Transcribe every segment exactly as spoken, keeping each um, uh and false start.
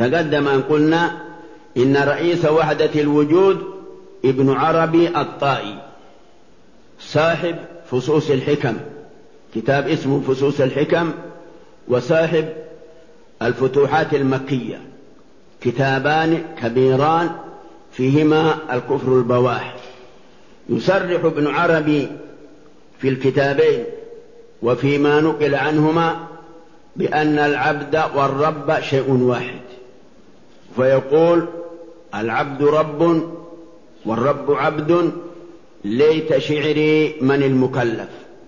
تقدم أن قلنا إن رئيس وحدة الوجود ابن عربي الطائي صاحب فصوص الحكم، كتاب اسمه فصوص الحكم، وصاحب الفتوحات المكية، كتابان كبيران فيهما الكفر البواح. يصرح ابن عربي في الكتابين وفيما نقل عنهما بأن العبد والرب شيء واحد، فيقول العبد رب والرب عبد، ليت شعري من المكلف،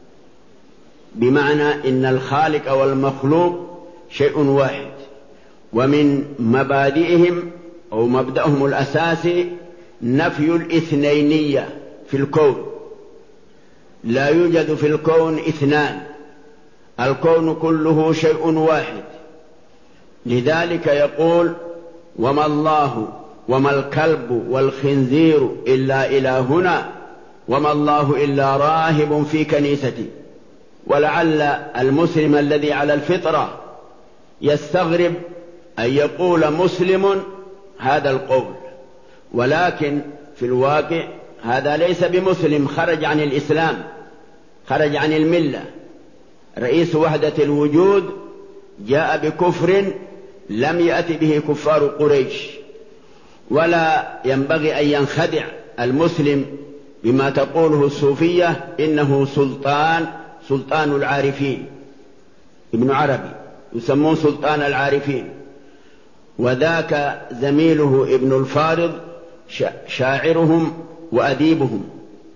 بمعنى إن الخالق والمخلوق شيء واحد. ومن مبادئهم أو مبدأهم الأساسي نفي الاثنينية في الكون، لا يوجد في الكون اثنان، الكون كله شيء واحد. لذلك يقول وما الله وما الكلب والخنزير إلا إلهنا وما الله إلا راهب في كنيستي. ولعل المسلم الذي على الفطرة يستغرب أن يقول مسلم هذا القول، ولكن في الواقع هذا ليس بمسلم، خرج عن الإسلام، خرج عن الملة. رئيس وحدة الوجود جاء بكفر لم يأت به كفار قريش، ولا ينبغي أن ينخدع المسلم بما تقوله الصوفية إنه سلطان سلطان العارفين. ابن عربي يسمون سلطان العارفين، وذاك زميله ابن الفارض شاعرهم وأديبهم.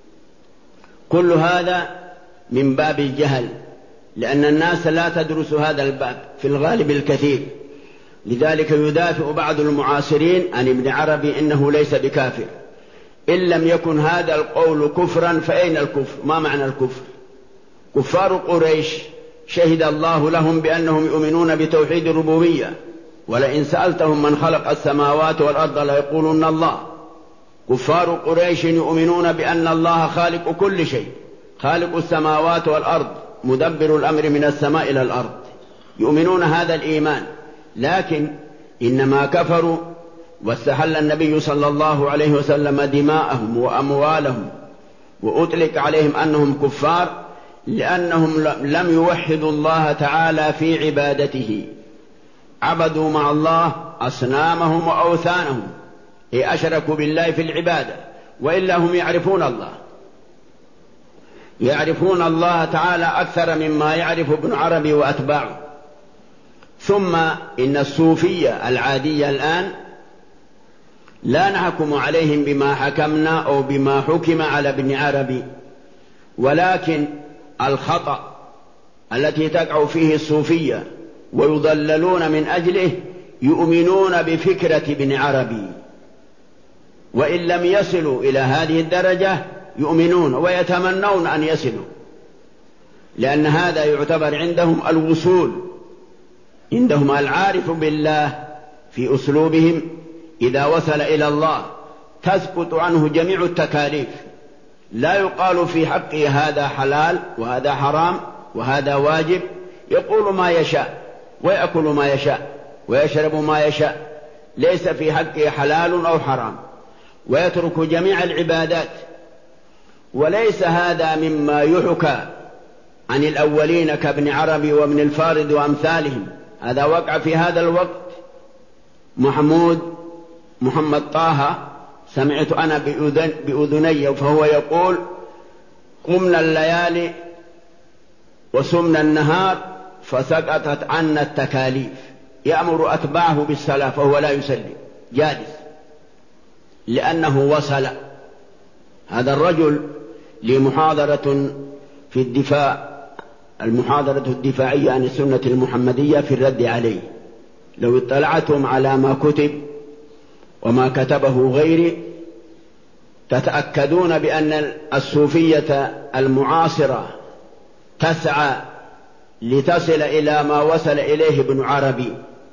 كل هذا من باب الجهل، لأن الناس لا تدرس هذا الباب في الغالب الكثير. لذلك يدافع بعض المعاصرين عن ابن عربي إنه ليس بكافر. إن لم يكن هذا القول كفرا فأين الكفر؟ ما معنى الكفر؟ كفار قريش شهد الله لهم بأنهم يؤمنون بتوحيد الربوبية، ولئن سألتهم من خلق السماوات والأرض ليقولون الله. كفار قريش يؤمنون بأن الله خالق كل شيء، خالق السماوات والأرض، مدبر الأمر من السماء إلى الأرض، يؤمنون هذا الإيمان. لكن إنما كفروا واستحل النبي صلى الله عليه وسلم دماءهم وأموالهم وأطلق عليهم أنهم كفار لأنهم لم يوحدوا الله تعالى في عبادته، عبدوا مع الله أصنامهم وأوثانهم، أي أشركوا بالله في العبادة. وإلا هم يعرفون الله، يعرفون الله تعالى أكثر مما يعرف ابن عربي وأتباعه. ثم إن الصوفية العادية الآن لا نحكم عليهم بما حكمنا أو بما حكم على ابن عربي، ولكن الخطأ التي تقع فيه الصوفية ويضللون من أجله يؤمنون بفكرة ابن عربي، وإن لم يصلوا إلى هذه الدرجة يؤمنون ويتمنون أن يصلوا، لأن هذا يعتبر عندهم الوصول. عندهم العارف بالله في أسلوبهم إذا وصل إلى الله تسقط عنه جميع التكاليف، لا يقال في حقه هذا حلال وهذا حرام وهذا واجب، يقول ما يشاء ويأكل ما يشاء ويشرب ما يشاء، ليس في حقه حلال أو حرام، ويترك جميع العبادات. وليس هذا مما يحكى عن الأولين كابن عربي وابن الفارض وأمثالهم. هذا وقع في هذا الوقت. محمود محمد طه سمعت أنا بأذن بأذني فهو يقول قمنا الليالي وسمنا النهار فسقطت عنا التكاليف، يأمر أتباعه بالصلاة فهو لا يصلي جالس لأنه وصل. هذا الرجل لمحاضرة في الدفاع، المحاضرة الدفاعية عن السنة المحمدية في الرد عليه، لو اطلعتم على ما كتب وما كتبه غيري تتأكدون بأن الصوفية المعاصرة تسعى لتصل إلى ما وصل إليه ابن عربي.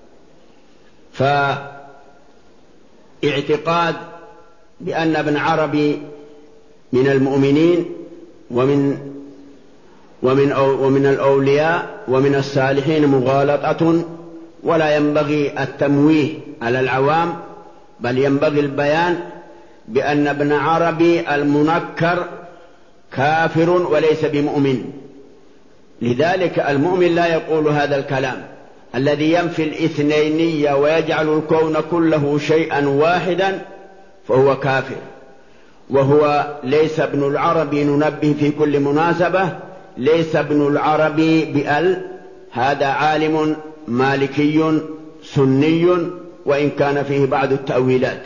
فاعتقاد بأن ابن عربي من المؤمنين ومن ومن ومن الأولياء ومن الصالحين مغالطة ولا ينبغي التمويه على العوام، بل ينبغي البيان بأن ابن عربي المنكر كافر وليس بمؤمن. لذلك المؤمن لا يقول هذا الكلام الذي ينفي الاثنينية ويجعل الكون كله شيئا واحدا، فهو كافر. وهو ليس ابن العربي، ننبه في كل مناسبة، ليس ابن العربي بأل، هذا عالم مالكي سني وإن كان فيه بعض التأويلات.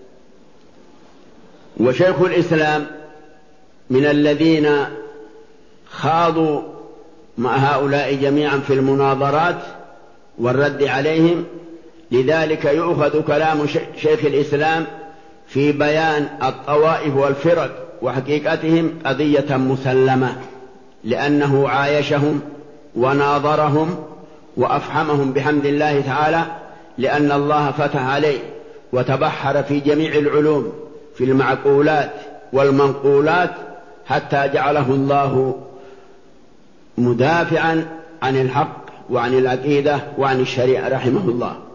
وشيخ الإسلام من الذين خاضوا مع هؤلاء جميعا في المناظرات والرد عليهم، لذلك يؤخذ كلام شيخ الإسلام في بيان الطوائف والفرق وحقيقتهم قضية مسلمة، لأنه عايشهم وناظرهم وأفحمهم بحمد الله تعالى، لأن الله فتح عليه وتبحر في جميع العلوم في المعقولات والمنقولات، حتى جعله الله مدافعا عن الحق وعن العقيدة وعن الشريعة رحمه الله.